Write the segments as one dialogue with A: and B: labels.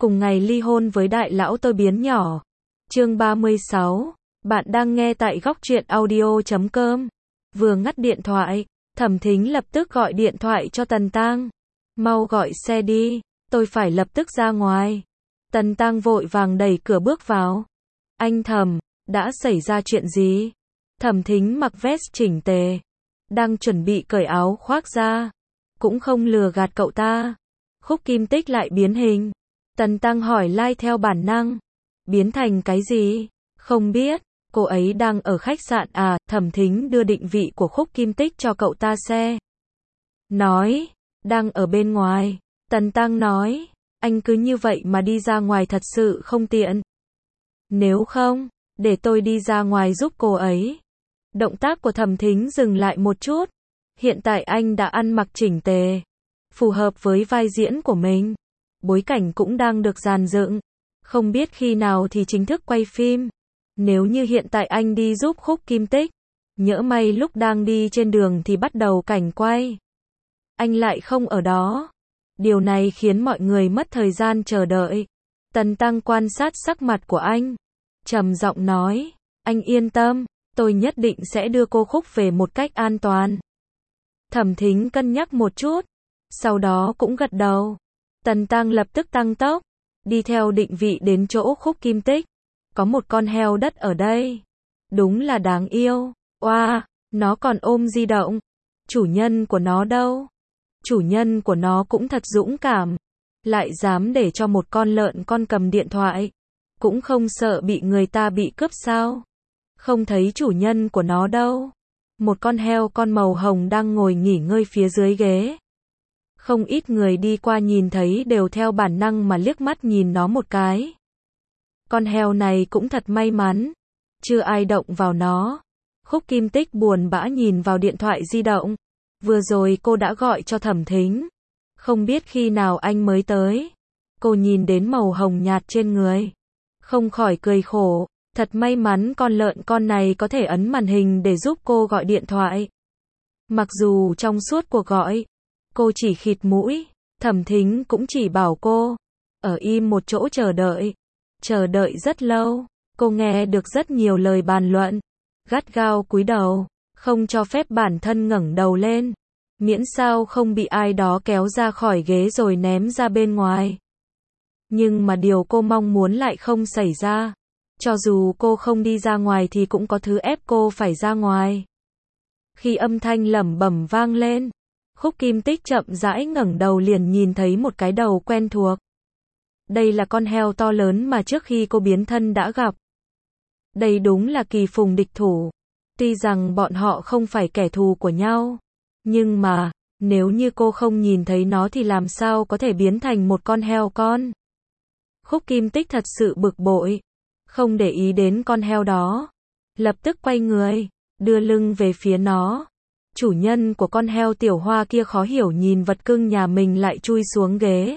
A: cùng ngày ly hôn với đại lão tôi biến nhỏ. Chương 36. Bạn đang nghe tại góc truyện audio.com. Vừa ngắt điện thoại, Thẩm Thính lập tức gọi điện thoại cho Tần Tăng. Mau gọi xe đi, tôi phải lập tức ra ngoài. Tần Tăng vội vàng đẩy cửa bước vào. Anh Thẩm, đã xảy ra chuyện gì? Thẩm Thính mặc vest chỉnh tề, đang chuẩn bị cởi áo khoác ra. Cũng không lừa gạt cậu ta. Khúc Kim Tích lại biến hình. Tần Tăng hỏi lai theo bản năng. Biến thành cái gì? Không biết, cô ấy đang ở khách sạn à? Thẩm Thính đưa định vị của Khúc Kim Tích cho cậu ta xe. Nói, đang ở bên ngoài. Tần Tăng nói, anh cứ như vậy mà đi ra ngoài thật sự không tiện. Nếu không, để tôi đi ra ngoài giúp cô ấy. Động tác của Thẩm Thính dừng lại một chút. Hiện tại anh đã ăn mặc chỉnh tề, phù hợp với vai diễn của mình. Bối cảnh cũng đang được dàn dựng. Không biết khi nào thì chính thức quay phim. Nếu như hiện tại anh đi giúp Khúc Kim Tích, nhỡ may lúc đang đi trên đường thì bắt đầu cảnh quay, anh lại không ở đó. Điều này khiến mọi người mất thời gian chờ đợi. Tần Tăng quan sát sắc mặt của anh, trầm giọng nói, anh yên tâm, tôi nhất định sẽ đưa cô Khúc về một cách an toàn. Thẩm Thính cân nhắc một chút, sau đó cũng gật đầu. Tần Tăng lập tức tăng tốc, đi theo định vị đến chỗ Khúc Kim Tích. Có một con heo đất ở đây. Đúng là đáng yêu. Oa, nó còn ôm di động. Chủ nhân của nó đâu? Chủ nhân của nó cũng thật dũng cảm. Lại dám để cho một con lợn con cầm điện thoại. Cũng không sợ bị người ta bị cướp sao? Không thấy chủ nhân của nó đâu. Một con heo con màu hồng đang ngồi nghỉ ngơi phía dưới ghế. Không ít người đi qua nhìn thấy đều theo bản năng mà liếc mắt nhìn nó một cái. Con heo này cũng thật may mắn, chưa ai động vào nó. Khúc Kim Tích buồn bã nhìn vào điện thoại di động. Vừa rồi cô đã gọi cho Thẩm Thính. Không biết khi nào anh mới tới. Cô nhìn đến màu hồng nhạt trên người, không khỏi cười khổ. Thật may mắn con lợn con này có thể ấn màn hình để giúp cô gọi điện thoại. Mặc dù trong suốt cuộc gọi, cô chỉ khịt mũi, Thẩm Thính cũng chỉ bảo cô ở im một chỗ chờ đợi. Chờ đợi rất lâu, cô nghe được rất nhiều lời bàn luận, gắt gao cúi đầu, không cho phép bản thân ngẩng đầu lên, miễn sao không bị ai đó kéo ra khỏi ghế rồi ném ra bên ngoài. Nhưng mà điều cô mong muốn lại không xảy ra. Cho dù cô không đi ra ngoài thì cũng có thứ ép cô phải ra ngoài. Khi âm thanh lẩm bẩm vang lên, Khúc Kim Tích chậm rãi ngẩng đầu liền nhìn thấy một cái đầu quen thuộc. Đây là con heo to lớn mà trước khi cô biến thân đã gặp. Đây đúng là kỳ phùng địch thủ. Tuy rằng bọn họ không phải kẻ thù của nhau, nhưng mà, nếu như cô không nhìn thấy nó thì làm sao có thể biến thành một con heo con. Khúc Kim Tích thật sự bực bội, không để ý đến con heo đó. Lập tức quay người, đưa lưng về phía nó. Chủ nhân của con heo Tiểu Hoa kia khó hiểu nhìn vật cưng nhà mình lại chui xuống ghế.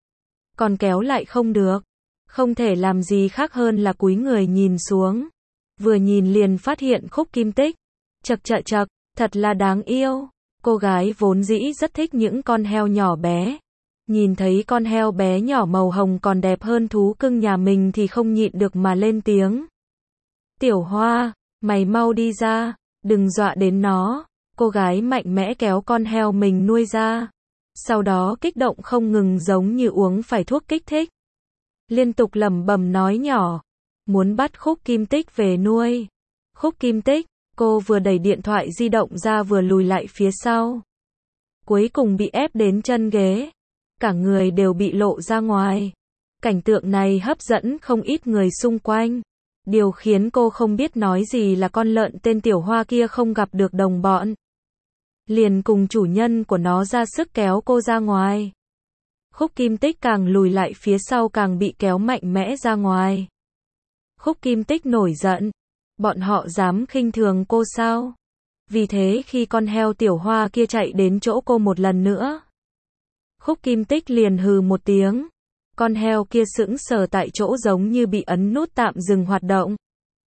A: Còn kéo lại không được. Không thể làm gì khác hơn là cúi người nhìn xuống. Vừa nhìn liền phát hiện Khúc Kim Tích. Chậc, thật là đáng yêu. Cô gái vốn dĩ rất thích những con heo nhỏ bé. Nhìn thấy con heo bé nhỏ màu hồng còn đẹp hơn thú cưng nhà mình thì không nhịn được mà lên tiếng. Tiểu Hoa, mày mau đi ra, đừng dọa đến nó. Cô gái mạnh mẽ kéo con heo mình nuôi ra. Sau đó kích động không ngừng giống như uống phải thuốc kích thích. Liên tục lẩm bẩm nói nhỏ. Muốn bắt Khúc Kim Tích về nuôi. Khúc Kim Tích, cô vừa đẩy điện thoại di động ra vừa lùi lại phía sau. Cuối cùng bị ép đến chân ghế. Cả người đều bị lộ ra ngoài. Cảnh tượng này hấp dẫn không ít người xung quanh. Điều khiến cô không biết nói gì là con lợn tên Tiểu Hoa kia không gặp được đồng bọn. Liền cùng chủ nhân của nó ra sức kéo cô ra ngoài. Khúc Kim Tích càng lùi lại phía sau càng bị kéo mạnh mẽ ra ngoài. Khúc Kim Tích nổi giận. Bọn họ dám khinh thường cô sao? Vì thế khi con heo Tiểu Hoa kia chạy đến chỗ cô một lần nữa, Khúc Kim Tích liền hừ một tiếng. Con heo kia sững sờ tại chỗ giống như bị ấn nút tạm dừng hoạt động.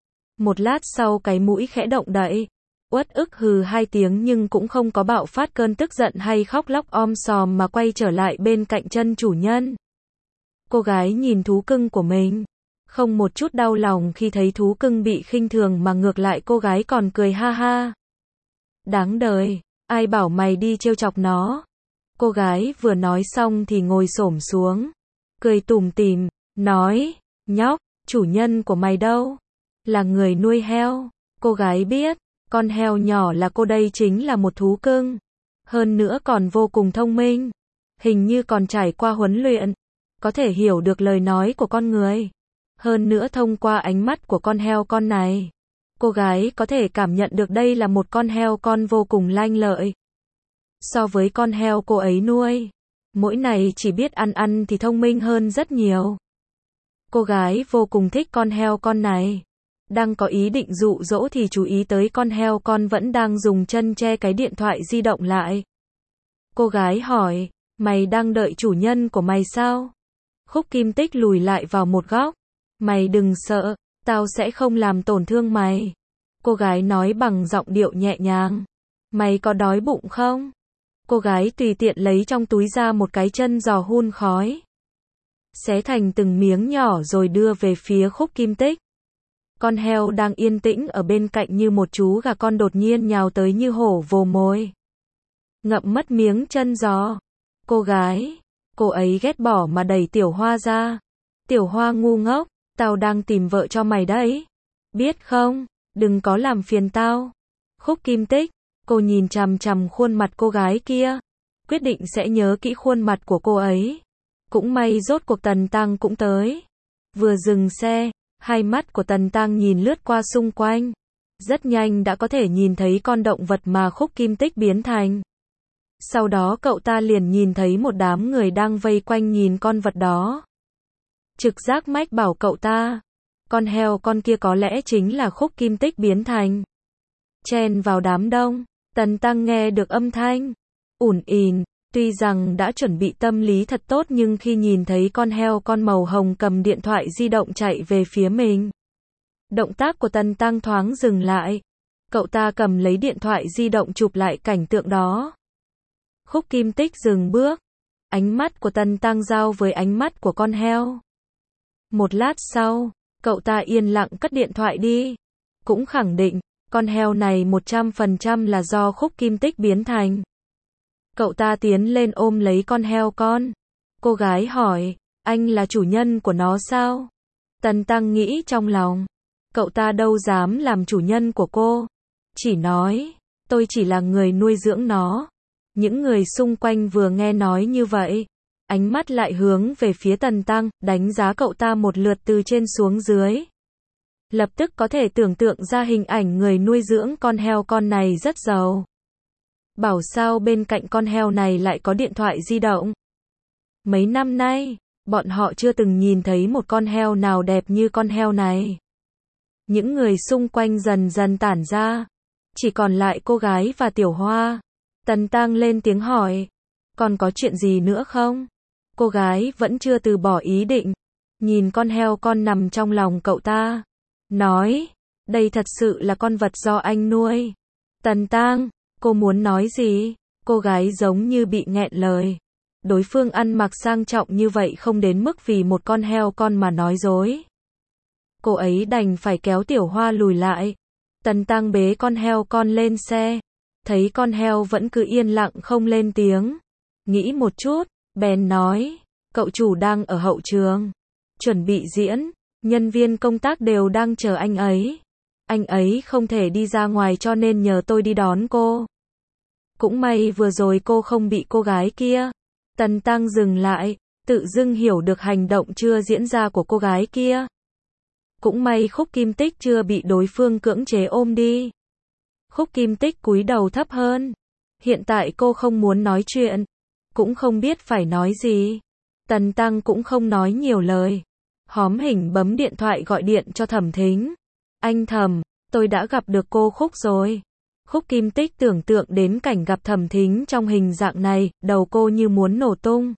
A: Một lát sau cái mũi khẽ động đậy. Uất ức hừ hai tiếng nhưng cũng không có bạo phát cơn tức giận hay khóc lóc om sòm mà quay trở lại bên cạnh chân chủ nhân. Cô gái nhìn thú cưng của mình, không một chút đau lòng khi thấy thú cưng bị khinh thường mà ngược lại cô gái còn cười ha ha. Đáng đời, ai bảo mày đi trêu chọc nó. Cô gái vừa nói xong thì ngồi xổm xuống, cười tủm tỉm, nói, nhóc, chủ nhân của mày đâu? Là người nuôi heo. Cô gái biết, con heo nhỏ là cô đây chính là một thú cưng. Hơn nữa còn vô cùng thông minh. Hình như còn trải qua huấn luyện. Có thể hiểu được lời nói của con người. Hơn nữa thông qua ánh mắt của con heo con này, cô gái có thể cảm nhận được đây là một con heo con vô cùng lanh lợi. So với con heo cô ấy nuôi, mỗi này chỉ biết ăn thì thông minh hơn rất nhiều. Cô gái vô cùng thích con heo con này. Đang có ý định dụ dỗ thì chú ý tới con heo con vẫn đang dùng chân che cái điện thoại di động lại. Cô gái hỏi, mày đang đợi chủ nhân của mày sao? Khúc Kim Tích lùi lại vào một góc. Mày đừng sợ, tao sẽ không làm tổn thương mày. Cô gái nói bằng giọng điệu nhẹ nhàng. Mày có đói bụng không? Cô gái tùy tiện lấy trong túi ra một cái chân giò hun khói, xé thành từng miếng nhỏ rồi đưa về phía Khúc Kim Tích. Con heo đang yên tĩnh ở bên cạnh như một chú gà con đột nhiên nhào tới như hổ vồ mồi, ngậm mất miếng chân giò. Cô ấy ghét bỏ mà đẩy Tiểu Hoa ra. Tiểu Hoa ngu ngốc, tao đang tìm vợ cho mày đấy. Biết không, đừng có làm phiền tao. Khúc Kim Tích, cô nhìn chằm chằm khuôn mặt cô gái kia, quyết định sẽ nhớ kỹ khuôn mặt của cô ấy. Cũng may rốt cuộc Tần Tăng cũng tới. Vừa dừng xe, hai mắt của Tần Tăng nhìn lướt qua xung quanh. Rất nhanh đã có thể nhìn thấy con động vật mà Khúc Kim Tích biến thành. Sau đó cậu ta liền nhìn thấy một đám người đang vây quanh nhìn con vật đó. Trực giác mách bảo cậu ta, con heo con kia có lẽ chính là Khúc Kim Tích biến thành. Chen vào đám đông, Tần Tăng nghe được âm thanh ủn ỉn, tuy rằng đã chuẩn bị tâm lý thật tốt nhưng khi nhìn thấy con heo con màu hồng cầm điện thoại di động chạy về phía mình, động tác của Tần Tăng thoáng dừng lại. Cậu ta cầm lấy điện thoại di động chụp lại cảnh tượng đó. Khúc Kim Tích dừng bước, ánh mắt của Tần Tăng giao với ánh mắt của con heo. Một lát sau, cậu ta yên lặng cất điện thoại đi, cũng khẳng định, con heo này 100% là do Khúc Kim Tích biến thành. Cậu ta tiến lên ôm lấy con heo con. Cô gái hỏi, anh là chủ nhân của nó sao? Tần Tăng nghĩ trong lòng, cậu ta đâu dám làm chủ nhân của cô. Chỉ nói, tôi chỉ là người nuôi dưỡng nó. Những người xung quanh vừa nghe nói như vậy, ánh mắt lại hướng về phía Tần Tăng, đánh giá cậu ta một lượt từ trên xuống dưới. Lập tức có thể tưởng tượng ra hình ảnh người nuôi dưỡng con heo con này rất giàu. Bảo sao bên cạnh con heo này lại có điện thoại di động. Mấy năm nay, bọn họ chưa từng nhìn thấy một con heo nào đẹp như con heo này. Những người xung quanh dần dần tản ra, chỉ còn lại cô gái và Tiểu Hoa. Tần Tăng lên tiếng hỏi, còn có chuyện gì nữa không? Cô gái vẫn chưa từ bỏ ý định, nhìn con heo con nằm trong lòng cậu ta, nói, đây thật sự là con vật do anh nuôi. Tần Tăng, cô muốn nói gì? Cô gái giống như bị nghẹn lời. Đối phương ăn mặc sang trọng như vậy không đến mức vì một con heo con mà nói dối. Cô ấy đành phải kéo Tiểu Hoa lùi lại. Tần Tăng bế con heo con lên xe. Thấy con heo vẫn cứ yên lặng không lên tiếng. Nghĩ một chút, bèn nói, cậu chủ đang ở hậu trường, chuẩn bị diễn, nhân viên công tác đều đang chờ anh ấy. Anh ấy không thể đi ra ngoài cho nên nhờ tôi đi đón cô. Cũng may vừa rồi cô không bị cô gái kia. Tần Tăng dừng lại, tự dưng hiểu được hành động chưa diễn ra của cô gái kia. Cũng may Khúc Kim Tích chưa bị đối phương cưỡng chế ôm đi. Khúc Kim Tích cúi đầu thấp hơn. Hiện tại cô không muốn nói chuyện, cũng không biết phải nói gì. Tần Tăng cũng không nói nhiều lời. Hóm hỉnh bấm điện thoại gọi điện cho Thẩm Thính. Anh Thẩm, tôi đã gặp được cô Khúc rồi. Khúc Kim Tích tưởng tượng đến cảnh gặp Thẩm Thính trong hình dạng này, đầu cô như muốn nổ tung.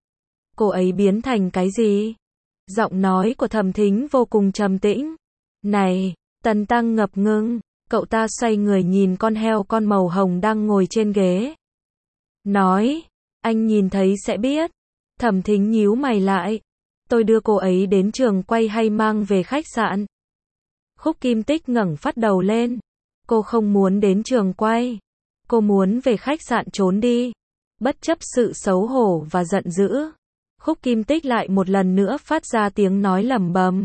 A: Cô ấy biến thành cái gì? Giọng nói của Thẩm Thính vô cùng trầm tĩnh. Này, Tần Tăng ngập ngừng, cậu ta xoay người nhìn con heo con màu hồng đang ngồi trên ghế. Nói, anh nhìn thấy sẽ biết. Thẩm Thính nhíu mày lại. Tôi đưa cô ấy đến trường quay hay mang về khách sạn? Khúc Kim Tích ngẩng phát đầu lên. Cô không muốn đến trường quay. Cô muốn về khách sạn trốn đi. Bất chấp sự xấu hổ và giận dữ, Khúc Kim Tích lại một lần nữa phát ra tiếng nói lẩm bẩm.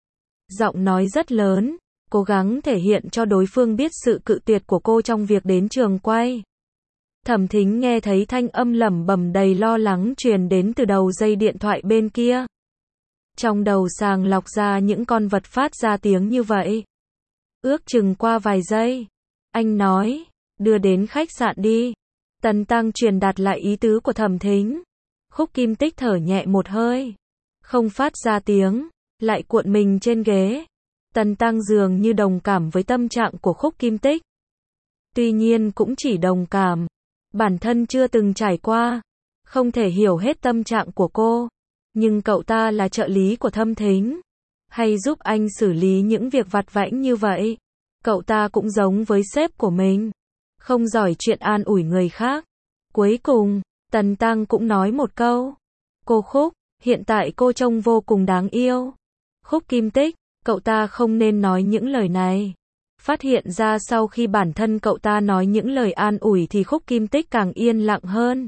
A: Giọng nói rất lớn, cố gắng thể hiện cho đối phương biết sự cự tuyệt của cô trong việc đến trường quay. Thẩm Thính nghe thấy thanh âm lẩm bẩm đầy lo lắng truyền đến từ đầu dây điện thoại bên kia. Trong đầu sàng lọc ra những con vật phát ra tiếng như vậy. Ước chừng qua vài giây, anh nói, đưa đến khách sạn đi. Tần Tăng truyền đạt lại ý tứ của Thẩm Thính. Khúc Kim Tích thở nhẹ một hơi, không phát ra tiếng, lại cuộn mình trên ghế. Tần Tăng dường như đồng cảm với tâm trạng của Khúc Kim Tích. Tuy nhiên cũng chỉ đồng cảm, bản thân chưa từng trải qua, không thể hiểu hết tâm trạng của cô. Nhưng cậu ta là trợ lý của Thẩm Thính, hay giúp anh xử lý những việc vặt vãnh như vậy. Cậu ta cũng giống với sếp của mình, không giỏi chuyện an ủi người khác. Cuối cùng, Tần Tăng cũng nói một câu. Cô Khúc, hiện tại cô trông vô cùng đáng yêu. Khúc Kim Tích, cậu ta không nên nói những lời này. Phát hiện ra sau khi bản thân cậu ta nói những lời an ủi thì Khúc Kim Tích càng yên lặng hơn.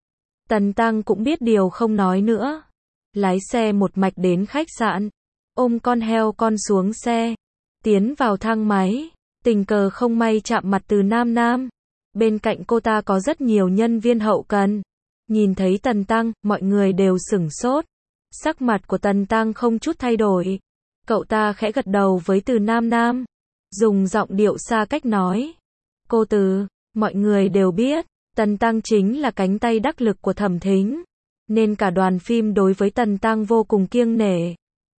A: Tần Tăng cũng biết điều không nói nữa. Lái xe một mạch đến khách sạn, ôm con heo con xuống xe, tiến vào thang máy, tình cờ không may chạm mặt Từ Nam Nam. Bên cạnh cô ta có rất nhiều nhân viên hậu cần. Nhìn thấy Tần Tăng, mọi người đều sửng sốt. Sắc mặt của Tần Tăng không chút thay đổi. Cậu ta khẽ gật đầu với Từ Nam Nam, dùng giọng điệu xa cách nói. Cô Từ, mọi người đều biết, Tần Tăng chính là cánh tay đắc lực của Thẩm Thính, nên cả đoàn phim đối với Tần Tăng vô cùng kiêng nể.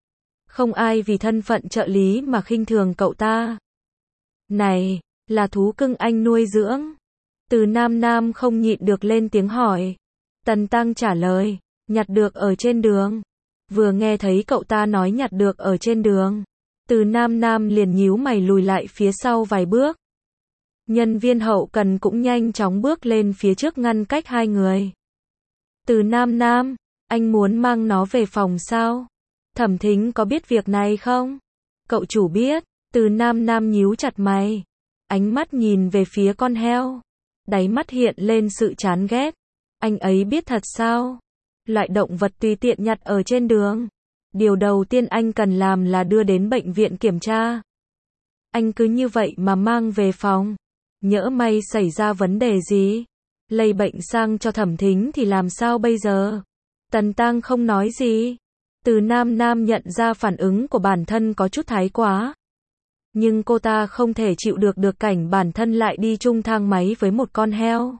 A: Không ai vì thân phận trợ lý mà khinh thường cậu ta. Này, là thú cưng anh nuôi dưỡng? Từ Nam Nam không nhịn được lên tiếng hỏi. Tần Tăng trả lời, nhặt được ở trên đường. Vừa nghe thấy cậu ta nói nhặt được ở trên đường, Từ Nam Nam liền nhíu mày lùi lại phía sau vài bước. Nhân viên hậu cần cũng nhanh chóng bước lên phía trước ngăn cách hai người. Từ Nam Nam, anh muốn mang nó về phòng sao? Thẩm Thính có biết việc này không? Cậu chủ biết. Từ Nam Nam nhíu chặt mày, ánh mắt nhìn về phía con heo, đáy mắt hiện lên sự chán ghét. Anh ấy biết thật sao? Loại động vật tùy tiện nhặt ở trên đường, điều đầu tiên anh cần làm là đưa đến bệnh viện kiểm tra. Anh cứ như vậy mà mang về phòng, nhỡ may xảy ra vấn đề gì, lây bệnh sang cho Thẩm Thính thì làm sao bây giờ? Tần Tăng không nói gì. Từ Nam Nam nhận ra phản ứng của bản thân có chút thái quá. Nhưng cô ta không thể chịu được cảnh bản thân lại đi chung thang máy với một con heo.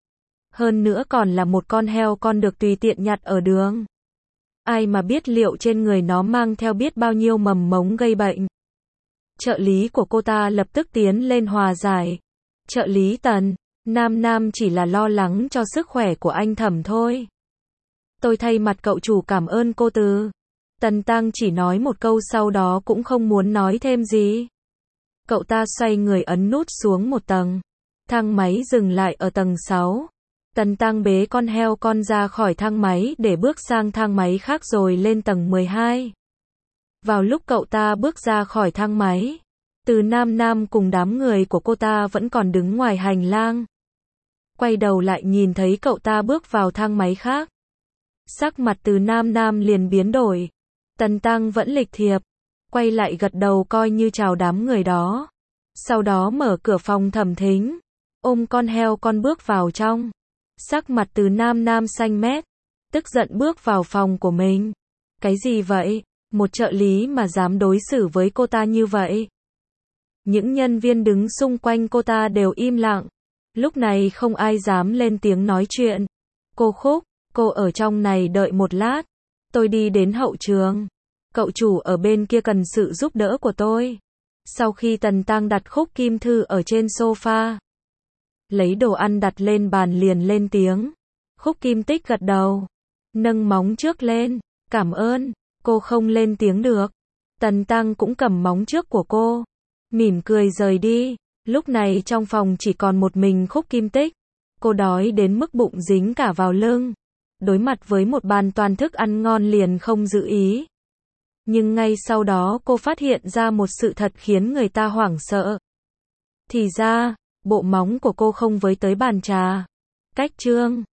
A: Hơn nữa còn là một con heo con được tùy tiện nhặt ở đường. Ai mà biết liệu trên người nó mang theo biết bao nhiêu mầm mống gây bệnh. Trợ lý của cô ta lập tức tiến lên hòa giải. Trợ lý Tần, Nam Nam chỉ là lo lắng cho sức khỏe của anh Thẩm thôi. Tôi thay mặt cậu chủ cảm ơn cô Từ. Tần Tăng chỉ nói một câu sau đó cũng không muốn nói thêm gì. Cậu ta xoay người ấn nút xuống một tầng. Thang máy dừng lại ở tầng 6. Tần Tăng bế con heo con ra khỏi thang máy để bước sang thang máy khác rồi lên tầng 12. Vào lúc cậu ta bước ra khỏi thang máy, Từ Nam Nam cùng đám người của cô ta vẫn còn đứng ngoài hành lang. Quay đầu lại nhìn thấy cậu ta bước vào thang máy khác. Sắc mặt Từ Nam Nam liền biến đổi. Tần Tăng vẫn lịch thiệp, quay lại gật đầu coi như chào đám người đó. Sau đó mở cửa phòng Thẩm Thính, ôm con heo con bước vào trong. Sắc mặt Từ Nam Nam xanh mét, tức giận bước vào phòng của mình. Cái gì vậy? Một trợ lý mà dám đối xử với cô ta như vậy? Những nhân viên đứng xung quanh cô ta đều im lặng. Lúc này không ai dám lên tiếng nói chuyện. Cô Khúc, cô ở trong này đợi một lát. Tôi đi đến hậu trường. Cậu chủ ở bên kia cần sự giúp đỡ của tôi. Sau khi Tần Tăng đặt Khúc Kim Thư ở trên sofa, lấy đồ ăn đặt lên bàn liền lên tiếng. Khúc Kim Tích gật đầu, nâng móng trước lên. Cảm ơn. Cô không lên tiếng được. Tần Tăng cũng cầm móng trước của cô, mỉm cười rời đi. Lúc này trong phòng chỉ còn một mình Khúc Kim Tích. Cô đói đến mức bụng dính cả vào lưng. đối mặt với một bàn toàn thức ăn ngon liền không giữ ý. Nhưng ngay sau đó cô phát hiện ra một sự thật khiến người ta hoảng sợ. Thì ra, bộ móng của cô không với tới bàn trà. Cách Trương